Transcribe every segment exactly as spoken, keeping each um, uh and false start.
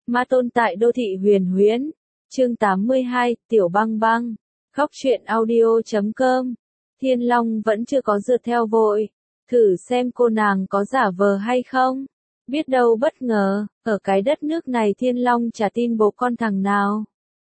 Ma tôn tại đô thị huyền huyễn. Chương tám mươi hai, Tiểu Băng Băng. Góc truyện audio chấm com. Thiên Long vẫn chưa có rượt theo vội. Thử xem cô nàng có giả vờ hay không. Biết đâu bất ngờ, ở cái đất nước này Thiên Long chả tin bố con thằng nào.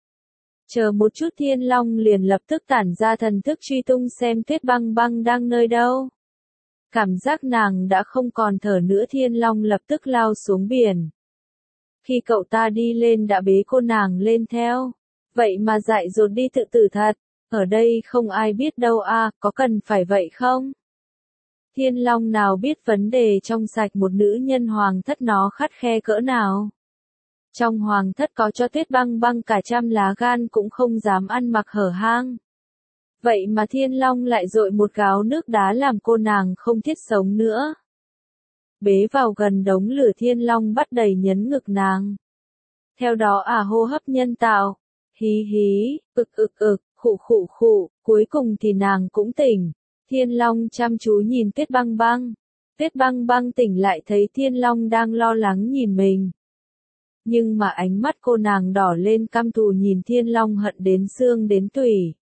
Chờ một chút Thiên Long liền lập tức tản ra thần thức truy tung xem Tuyết Băng Băng đang nơi đâu. Cảm giác nàng đã không còn thở nữa Thiên Long lập tức lao xuống biển. Khi cậu ta đi lên đã bế cô nàng lên theo. Vậy mà dại dột đi tự tử thật. Ở đây không ai biết đâu à, có cần phải vậy không? Thiên Long nào biết vấn đề trong sạch một nữ nhân hoàng thất nó khắt khe cỡ nào. Trong hoàng thất có cho Tuyết Băng Băng cả trăm lá gan cũng không dám ăn mặc hở hang. Vậy mà Thiên Long lại dội một gáo nước đá làm cô nàng không thiết sống nữa. Bế vào gần đống lửa Thiên Long bắt đầy nhấn ngực nàng. Theo đó à hô hấp nhân tạo. Hí hí, ực ực ực, khụ khụ khụ, cuối cùng thì nàng cũng tỉnh. Thiên Long chăm chú nhìn Tuyết Băng Băng. Tuyết Băng Băng tỉnh lại thấy Thiên Long đang lo lắng nhìn mình. Nhưng mà ánh mắt cô nàng đỏ lên căm thù nhìn Thiên Long hận đến xương đến tủy.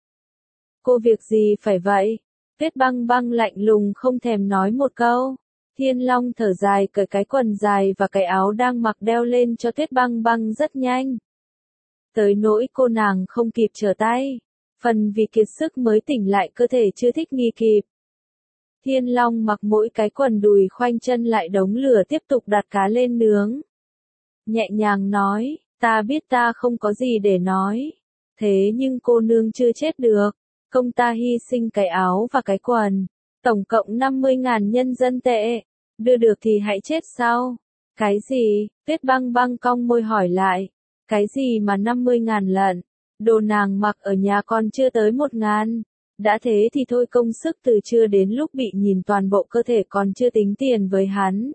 Cô việc gì phải vậy? Tuyết Băng Băng lạnh lùng không thèm nói một câu. Thiên Long thở dài cởi cái quần dài và cái áo đang mặc đeo lên cho Tuyết Băng Băng rất nhanh. Tới nỗi cô nàng không kịp trở tay. Phần vì kiệt sức mới tỉnh lại cơ thể chưa thích nghi kịp. Thiên Long mặc mỗi cái quần đùi khoanh chân lại đống lửa tiếp tục đặt cá lên nướng. Nhẹ nhàng nói, ta biết ta không có gì để nói. Thế nhưng cô nương chưa chết được. Công ta hy sinh cái áo và cái quần. Tổng cộng năm mươi ngàn nhân dân tệ. Đưa được thì hãy chết sau. Cái gì? Tuyết Băng Băng cong môi hỏi lại. Cái gì mà năm mươi ngàn lận? Đồ nàng mặc ở nhà còn chưa tới một ngàn. Đã thế thì thôi công sức từ trưa đến lúc bị nhìn toàn bộ cơ thể còn chưa tính tiền với hắn.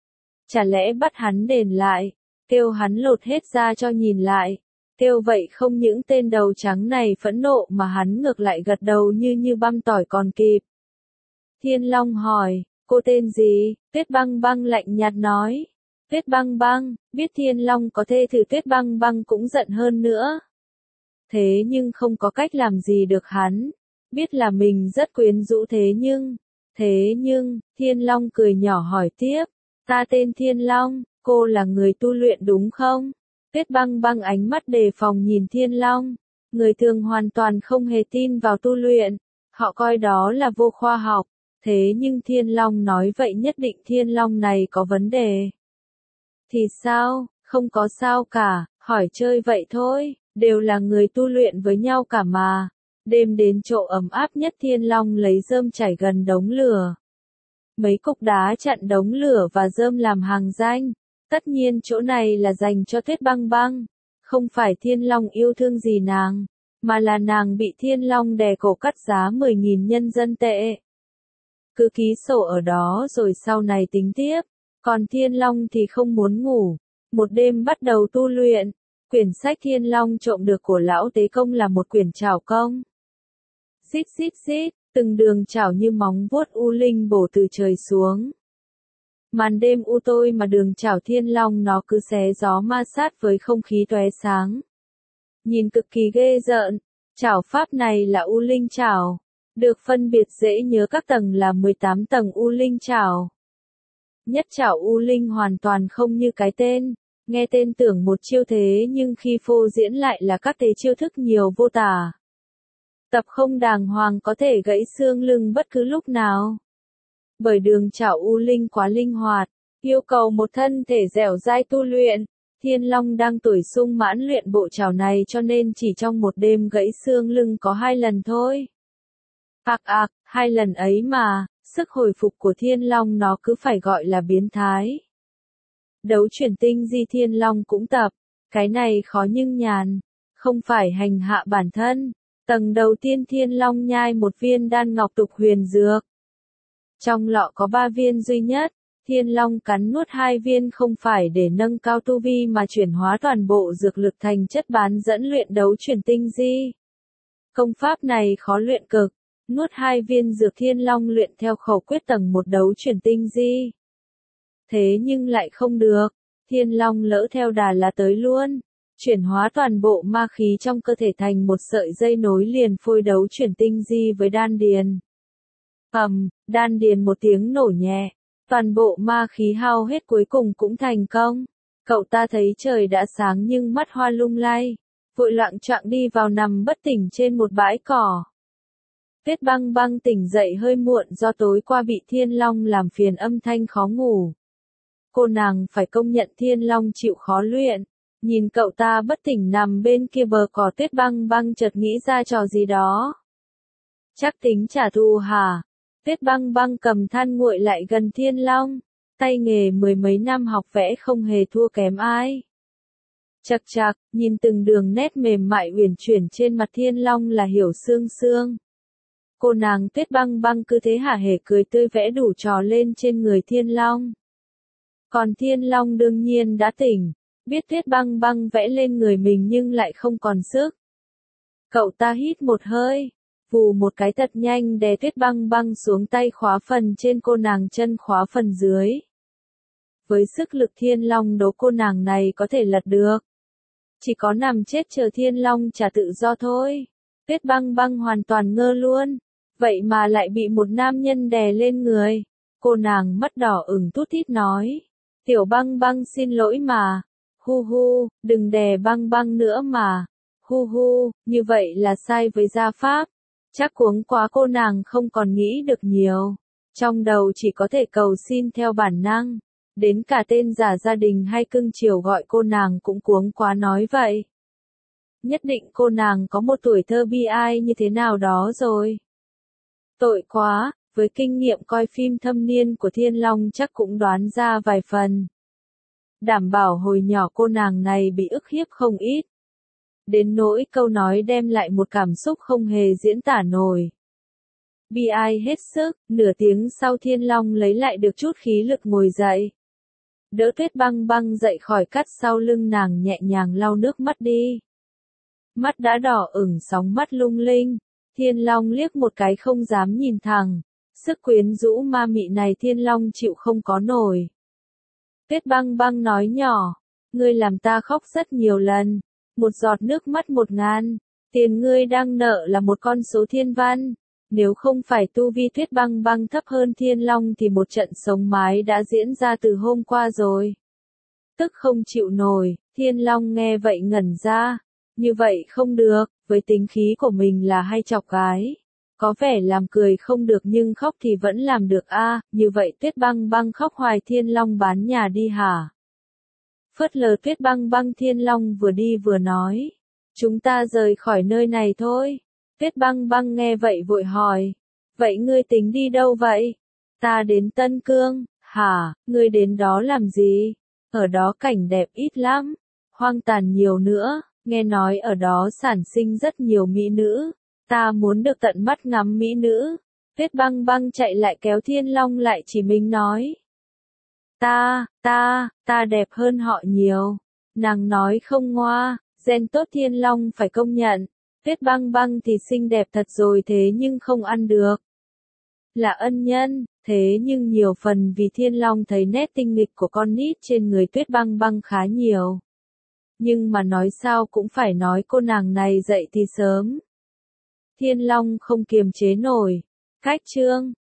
Chả lẽ bắt hắn đền lại, kêu hắn lột hết ra cho nhìn lại. Kêu vậy không những tên đầu trắng này phẫn nộ mà hắn ngược lại gật đầu như như băm tỏi còn kịp. Thiên Long hỏi, cô tên gì? Tuyết Băng Băng lạnh nhạt nói. Tuyết Băng Băng, biết Thiên Long có thê thử Tuyết Băng Băng cũng giận hơn nữa. Thế nhưng không có cách làm gì được hắn. Biết là mình rất quyến rũ thế nhưng, thế nhưng, Thiên Long cười nhỏ hỏi tiếp. Ta tên Thiên Long, cô là người tu luyện đúng không? Tuyết Băng Băng ánh mắt đề phòng nhìn Thiên Long. Người thường hoàn toàn không hề tin vào tu luyện. Họ coi đó là vô khoa học. Thế nhưng Thiên Long nói vậy nhất định Thiên Long này có vấn đề. Thì sao, không có sao cả, hỏi chơi vậy thôi, đều là người tu luyện với nhau cả mà. Đêm đến chỗ ấm áp nhất Thiên Long lấy rơm chảy gần đống lửa. Mấy cục đá chặn đống lửa và rơm làm hàng danh. Tất nhiên chỗ này là dành cho Tuyết Băng Băng. Không phải Thiên Long yêu thương gì nàng, mà là nàng bị Thiên Long đè cổ cắt giá mười nghìn nhân dân tệ. Cứ ký sổ ở đó rồi sau này tính tiếp. Còn Thiên Long thì không muốn ngủ. Một đêm bắt đầu tu luyện. Quyển sách Thiên Long trộm được của lão tế công là một quyển trảo công. Xít xít xít, từng đường trảo như móng vuốt u linh bổ từ trời xuống. Màn đêm u tối mà đường trảo Thiên Long nó cứ xé gió ma sát với không khí tóe sáng. Nhìn cực kỳ ghê rợn. Trảo pháp này là u linh trảo. Được phân biệt dễ nhớ các tầng là mười tám tầng u linh trảo. Nhất trảo u linh hoàn toàn không như cái tên. Nghe tên tưởng một chiêu thế nhưng khi phô diễn lại là các thế chiêu thức nhiều vô tả. Tập không đàng hoàng có thể gãy xương lưng bất cứ lúc nào. Bởi đường trảo u linh quá linh hoạt, yêu cầu một thân thể dẻo dai tu luyện. Thiên Long đang tuổi sung mãn luyện bộ trảo này cho nên chỉ trong một đêm gãy xương lưng có hai lần thôi. Ạc ạc, hai lần ấy mà, sức hồi phục của Thiên Long nó cứ phải gọi là biến thái. Đấu chuyển tinh di Thiên Long cũng tập, cái này khó nhưng nhàn, không phải hành hạ bản thân. Tầng đầu tiên Thiên Long nhai một viên đan ngọc tục huyền dược. Trong lọ có ba viên duy nhất, Thiên Long cắn nuốt hai viên không phải để nâng cao tu vi mà chuyển hóa toàn bộ dược lực thành chất bán dẫn luyện đấu chuyển tinh di. Công pháp này khó luyện cực, nuốt hai viên dược Thiên Long luyện theo khẩu quyết tầng một đấu chuyển tinh di. Thế nhưng lại không được, Thiên Long lỡ theo đà là tới luôn. Chuyển hóa toàn bộ ma khí trong cơ thể thành một sợi dây nối liền phôi đấu chuyển tinh di với đan điền. Ầm, đan điền một tiếng nổ nhẹ. Toàn bộ ma khí hao hết cuối cùng cũng thành công. Cậu ta thấy trời đã sáng nhưng mắt hoa lung lay. Vội loạng choạng đi vào nằm bất tỉnh trên một bãi cỏ. Tuyết Băng Băng tỉnh dậy hơi muộn do tối qua bị Thiên Long làm phiền âm thanh khó ngủ. Cô nàng phải công nhận Thiên Long chịu khó luyện. Nhìn cậu ta bất tỉnh nằm bên kia bờ cỏ, Tuyết Băng Băng chợt nghĩ ra trò gì đó. Chắc tính trả thù hả? Tuyết Băng Băng cầm than nguội lại gần Thiên Long. Tay nghề mười mấy năm học vẽ không hề thua kém ai. Chật chạc, nhìn từng đường nét mềm mại uyển chuyển trên mặt Thiên Long là hiểu xương xương. Cô nàng Tuyết Băng Băng cứ thế hả hề cười tươi vẽ đủ trò lên trên người Thiên Long. Còn Thiên Long đương nhiên đã tỉnh, biết Tuyết Băng Băng vẽ lên người mình nhưng lại không còn sức. Cậu ta hít một hơi, vù một cái thật nhanh đè Tuyết Băng Băng xuống, tay khóa phần trên cô nàng, chân khóa phần dưới. Với sức lực Thiên Long đố cô nàng này có thể lật được. Chỉ có nằm chết chờ Thiên Long trả tự do thôi. Tuyết Băng Băng hoàn toàn ngơ luôn. Vậy mà lại bị một nam nhân đè lên người. Cô nàng mắt đỏ ửng tút thít nói. Tiểu Băng Băng xin lỗi mà. Hu hu, đừng đè Băng Băng nữa mà. Hu hu, như vậy là sai với gia pháp. Chắc cuống quá cô nàng không còn nghĩ được nhiều. Trong đầu chỉ có thể cầu xin theo bản năng. Đến cả tên giả gia đình hay cưng chiều gọi cô nàng cũng cuống quá nói vậy. Nhất định cô nàng có một tuổi thơ bi ai như thế nào đó rồi. Tội quá, với kinh nghiệm coi phim thâm niên của Thiên Long chắc cũng đoán ra vài phần. Đảm bảo hồi nhỏ cô nàng này bị ức hiếp không ít. Đến nỗi câu nói đem lại một cảm xúc không hề diễn tả nổi. Bi ai hết sức, nửa tiếng sau Thiên Long lấy lại được chút khí lực ngồi dậy. Đỡ Tuyết Băng Băng dậy khỏi cắt sau lưng nàng, nhẹ nhàng lau nước mắt đi. Mắt đã đỏ ửng, sóng mắt lung linh. Thiên Long liếc một cái không dám nhìn thẳng. Sức quyến rũ ma mị này Thiên Long chịu không có nổi. Tuyết Băng Băng nói nhỏ. Ngươi làm ta khóc rất nhiều lần. Một giọt nước mắt một ngàn. Tiền ngươi đang nợ là một con số thiên văn. Nếu không phải tu vi Tuyết Băng Băng thấp hơn Thiên Long thì một trận sống mái đã diễn ra từ hôm qua rồi. Tức không chịu nổi, Thiên Long nghe vậy ngẩn ra. Như vậy không được, với tính khí của mình là hay chọc gái. Có vẻ làm cười không được nhưng khóc thì vẫn làm được a. À, như vậy Tuyết Băng Băng khóc hoài Thiên Long bán nhà đi hả? Phớt lờ Tuyết Băng Băng, Thiên Long vừa đi vừa nói. Chúng ta rời khỏi nơi này thôi. Tuyết Băng Băng nghe vậy vội hỏi. Vậy ngươi tính đi đâu vậy? Ta đến Tân Cương. Hả, ngươi đến đó làm gì? Ở đó cảnh đẹp ít lắm. Hoang tàn nhiều nữa. Nghe nói ở đó sản sinh rất nhiều mỹ nữ. Ta muốn được tận mắt ngắm mỹ nữ. Tuyết Băng Băng chạy lại kéo Thiên Long lại chỉ mình nói. Ta, ta, ta đẹp hơn họ nhiều. Nàng nói không ngoa, gen tốt Thiên Long phải công nhận. Tuyết Băng Băng thì xinh đẹp thật rồi thế nhưng không ăn được. Là ân nhân, thế nhưng nhiều phần vì Thiên Long thấy nét tinh nghịch của con nít trên người Tuyết Băng Băng khá nhiều. Nhưng mà nói sao cũng phải nói cô nàng này dậy thì sớm. Thiên Long không kiềm chế nổi. Cách chương